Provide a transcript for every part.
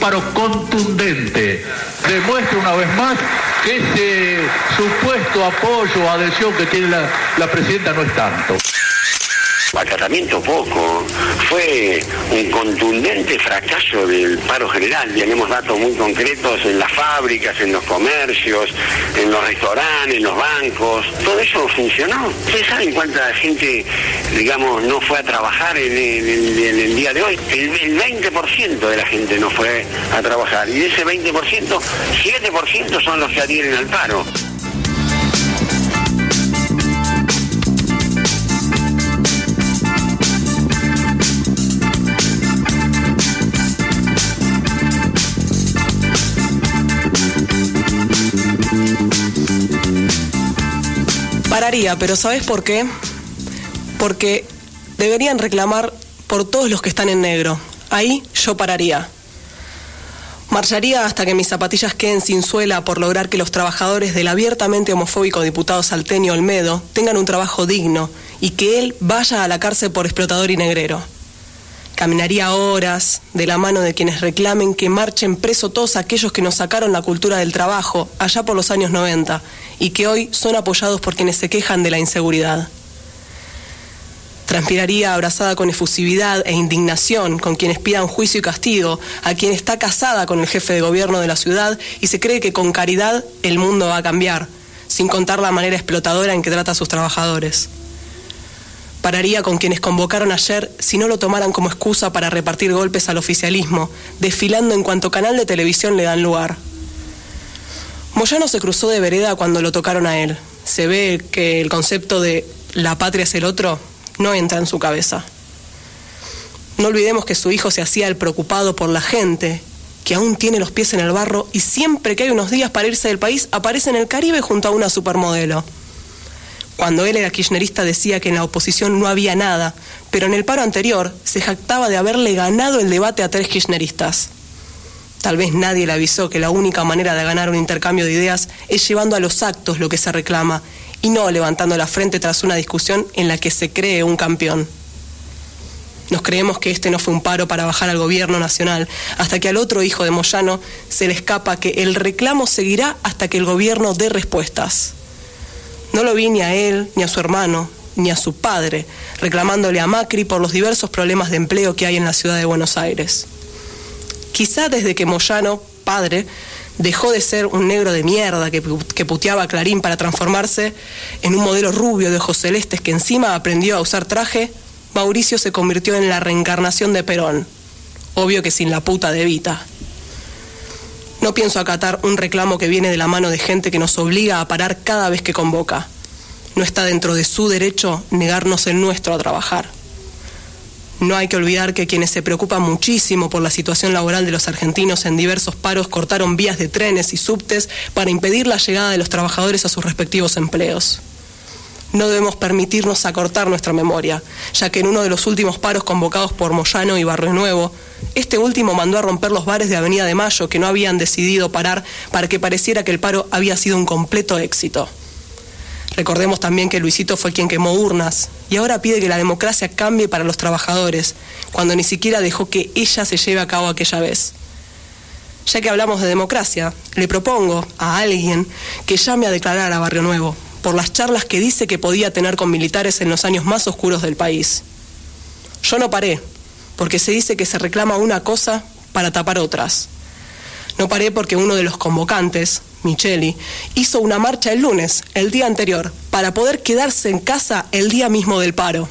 paro contundente. Demuestra una vez más que ese supuesto apoyo o adhesión que tiene la presidenta no es tanto. Acatamiento poco, fue un contundente fracaso del paro general. Tenemos datos muy concretos en las fábricas, en los comercios, en los restaurantes, en los bancos. Todo eso funcionó. ¿Ustedes saben cuánta gente, digamos, no fue a trabajar en el día de hoy? El 20% de la gente no fue a trabajar. Y de ese 20%, 7% son los que adhieren al paro. Pararía, pero ¿sabes por qué? Porque deberían reclamar por todos los que están en negro. Ahí yo pararía. Marcharía hasta que mis zapatillas queden sin suela por lograr que los trabajadores del abiertamente homofóbico diputado salteño Olmedo tengan un trabajo digno y que él vaya a la cárcel por explotador y negrero. Caminaría horas de la mano de quienes reclamen que marchen preso todos aquellos que nos sacaron la cultura del trabajo allá por los años 90 y que hoy son apoyados por quienes se quejan de la inseguridad. Transpiraría abrazada con efusividad e indignación con quienes pidan juicio y castigo a quien está casada con el jefe de gobierno de la ciudad y se cree que con caridad el mundo va a cambiar, sin contar la manera explotadora en que trata a sus trabajadores. Pararía con quienes convocaron ayer si no lo tomaran como excusa para repartir golpes al oficialismo, desfilando en cuanto canal de televisión le dan lugar. Moyano se cruzó de vereda cuando lo tocaron a él. Se ve que el concepto de la patria es el otro no entra en su cabeza. No olvidemos que su hijo se hacía el preocupado por la gente, que aún tiene los pies en el barro y siempre que hay unos días para irse del país aparece en el Caribe junto a una supermodelo. Cuando él era kirchnerista decía que en la oposición no había nada, pero en el paro anterior se jactaba de haberle ganado el debate a 3 kirchneristas. Tal vez nadie le avisó que la única manera de ganar un intercambio de ideas es llevando a los actos lo que se reclama y no levantando la frente tras una discusión en la que se cree un campeón. Nos creemos que este no fue un paro para bajar al gobierno nacional, hasta que al otro hijo de Moyano se le escapa que el reclamo seguirá hasta que el gobierno dé respuestas. No lo vi ni a él, ni a su hermano, ni a su padre, reclamándole a Macri por los diversos problemas de empleo que hay en la ciudad de Buenos Aires. Quizá desde que Moyano, padre, dejó de ser un negro de mierda que puteaba a Clarín para transformarse en un modelo rubio de ojos celestes que encima aprendió a usar traje, Mauricio se convirtió en la reencarnación de Perón. Obvio que sin la puta de Evita. No pienso acatar un reclamo que viene de la mano de gente que nos obliga a parar cada vez que convoca. No está dentro de su derecho negarnos el nuestro a trabajar. No hay que olvidar que quienes se preocupan muchísimo por la situación laboral de los argentinos en diversos paros cortaron vías de trenes y subtes para impedir la llegada de los trabajadores a sus respectivos empleos. No debemos permitirnos acortar nuestra memoria, ya que en uno de los últimos paros convocados por Moyano y Barrio Nuevo, este último mandó a romper los bares de Avenida de Mayo que no habían decidido parar para que pareciera que el paro había sido un completo éxito. Recordemos también que Luisito fue quien quemó urnas y ahora pide que la democracia cambie para los trabajadores, cuando ni siquiera dejó que ella se lleve a cabo aquella vez. Ya que hablamos de democracia, le propongo a alguien que llame a declarar a Barrio Nuevo por las charlas que dice que podía tener con militares en los años más oscuros del país. Yo no paré, porque se dice que se reclama una cosa para tapar otras. No paré porque uno de los convocantes, Micheli, hizo una marcha el lunes, el día anterior, para poder quedarse en casa el día mismo del paro.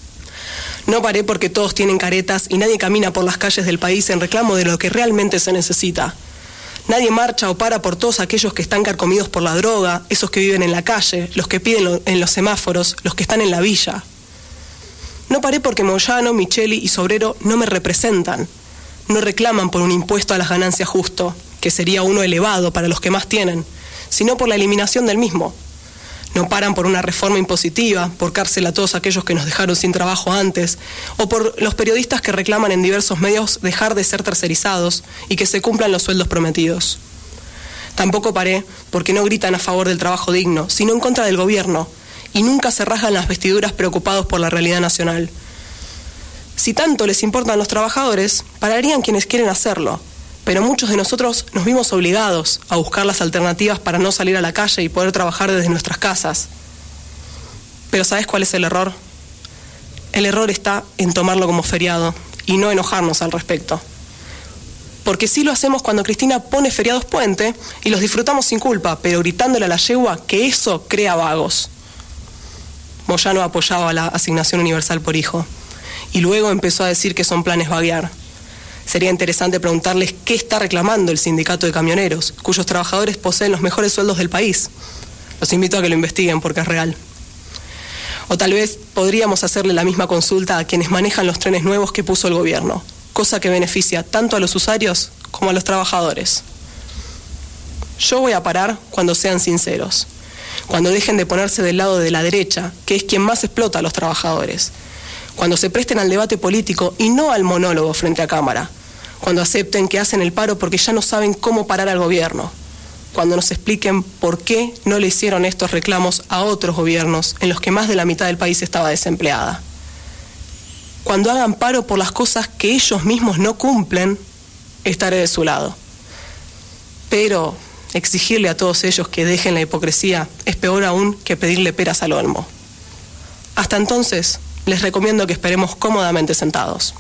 No paré porque todos tienen caretas y nadie camina por las calles del país en reclamo de lo que realmente se necesita. Nadie marcha o para por todos aquellos que están carcomidos por la droga, esos que viven en la calle, los que piden en los semáforos, los que están en la villa. No paré porque Moyano, Micheli y Sobrero no me representan. No reclaman por un impuesto a las ganancias justo, que sería uno elevado para los que más tienen, sino por la eliminación del mismo. No paran por una reforma impositiva, por cárcel a todos aquellos que nos dejaron sin trabajo antes, o por los periodistas que reclaman en diversos medios dejar de ser tercerizados y que se cumplan los sueldos prometidos. Tampoco paré porque no gritan a favor del trabajo digno, sino en contra del gobierno, y nunca se rasgan las vestiduras preocupados por la realidad nacional. Si tanto les importan los trabajadores, pararían quienes quieren hacerlo, Pero muchos de nosotros nos vimos obligados a buscar las alternativas para no salir a la calle y poder trabajar desde nuestras casas. Pero ¿sabes cuál es el error? El error está en tomarlo como feriado y no enojarnos al respecto. Porque sí lo hacemos cuando Cristina pone feriados puente y los disfrutamos sin culpa, pero gritándole a la yegua que eso crea vagos. Moyano apoyaba la asignación universal por hijo y luego empezó a decir que son planes vaguear. Sería interesante preguntarles qué está reclamando el sindicato de camioneros, cuyos trabajadores poseen los mejores sueldos del país. Los invito a que lo investiguen porque es real. O tal vez podríamos hacerle la misma consulta a quienes manejan los trenes nuevos que puso el gobierno, cosa que beneficia tanto a los usuarios como a los trabajadores. Yo voy a parar cuando sean sinceros, cuando dejen de ponerse del lado de la derecha, que es quien más explota a los trabajadores, cuando se presten al debate político y no al monólogo frente a cámara, cuando acepten que hacen el paro porque ya no saben cómo parar al gobierno, cuando nos expliquen por qué no le hicieron estos reclamos a otros gobiernos en los que más de la mitad del país estaba desempleada. Cuando hagan paro por las cosas que ellos mismos no cumplen, estaré de su lado. Pero exigirle a todos ellos que dejen la hipocresía es peor aún que pedirle peras al olmo. Hasta entonces, les recomiendo que esperemos cómodamente sentados.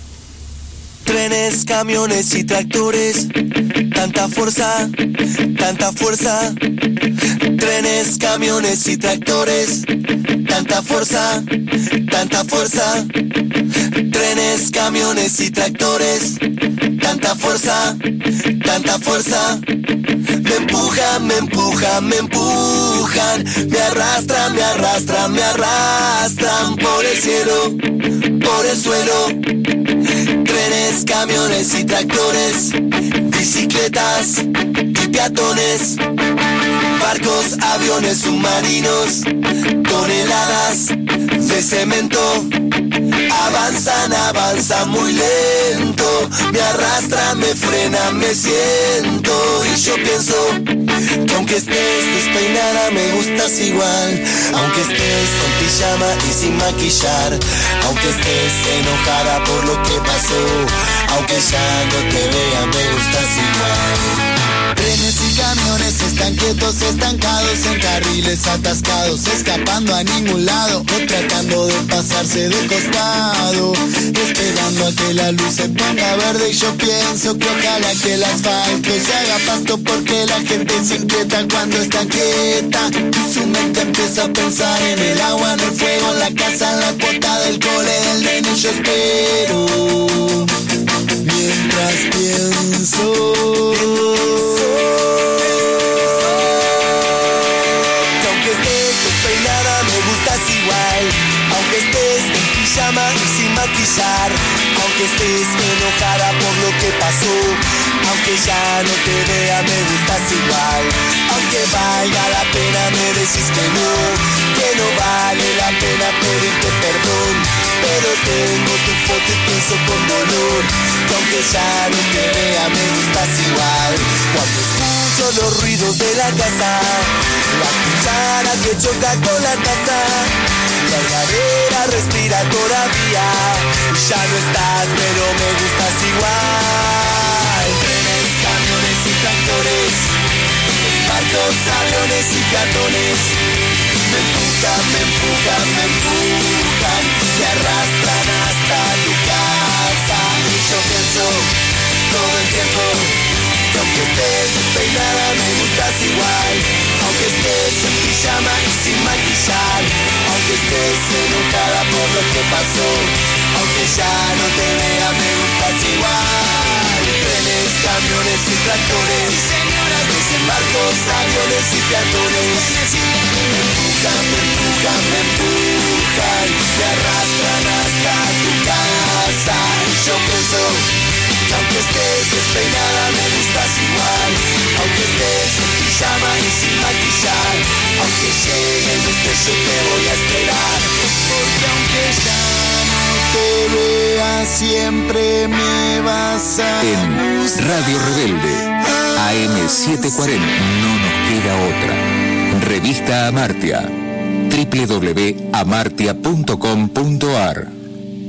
Trenes, camiones y tractores, tanta fuerza, tanta fuerza. Trenes, camiones y tractores, tanta fuerza, tanta fuerza. Trenes, camiones y tractores, tanta fuerza, tanta fuerza. Me empujan, me empujan, me empujan, me arrastran, me arrastran, me arrastran por el cielo, por el suelo. Trenes, camiones y tractores, bicicletas y peatones, barcos, aviones, submarinos, toneladas de cemento. Avanzan, avanzan muy lento, me arrastran, me frenan, me siento. Y yo pienso que aunque estés despeinada me gustas igual, aunque estés con pijama y sin maquillar, aunque estés enojada por lo que pasó, aunque ya no te vea me gustas igual. Trenes y camiones están quietos, estancados en carriles atascados, escapando a ningún lado o tratando de pasarse de costado, esperando a que la luz se ponga verde. Y yo pienso que ojalá que el asfalto se haga pasto, porque la gente se inquieta cuando está quieta y su mente empieza a pensar en el agua, en el fuego, en la casa, en la cuota del cole, del nene. Yo espero mientras pienso que aunque estés despeinada me gustas igual, aunque estés en pijama y sin maquillar, aunque estés enojada por lo que pasó, aunque ya no te vea me gustas igual, aunque valga la pena me decís que no vale la pena pedirte perdón, pero tengo tu foto y pienso con dolor que aunque ya no te vea me gustas igual. Cuando escucho los ruidos de la casa, la cuchara que choca con la taza, la heladera respira todavía, ya no estás pero me gustas igual. Trenes, camiones y tractores, barcos, aviones y peatones, me empujan, me empujan, me empujan, me arrastran hasta tu casa. Y yo pienso todo el tiempo que aunque estés despeinada me gustas igual, aunque estés en pijama y sin maquillar, aunque estés enojada por lo que pasó, aunque ya no te vea me gustas igual. Trenes, camiones y tractores, señoras, desembarcos, aviones y peatones, me empujan, me empujan, me empujan, me arrastran hasta tu casa. Y yo pienso que aunque estés despeinada me gustas igual, aunque estés en pijama y sin maquillar, aunque llegue el destello te voy a esperar, porque aunque ya no te vea siempre me vas a en gustar. Radio Rebelde AM740 no nos queda otra. Revista Amartya, www.amartya.com.ar.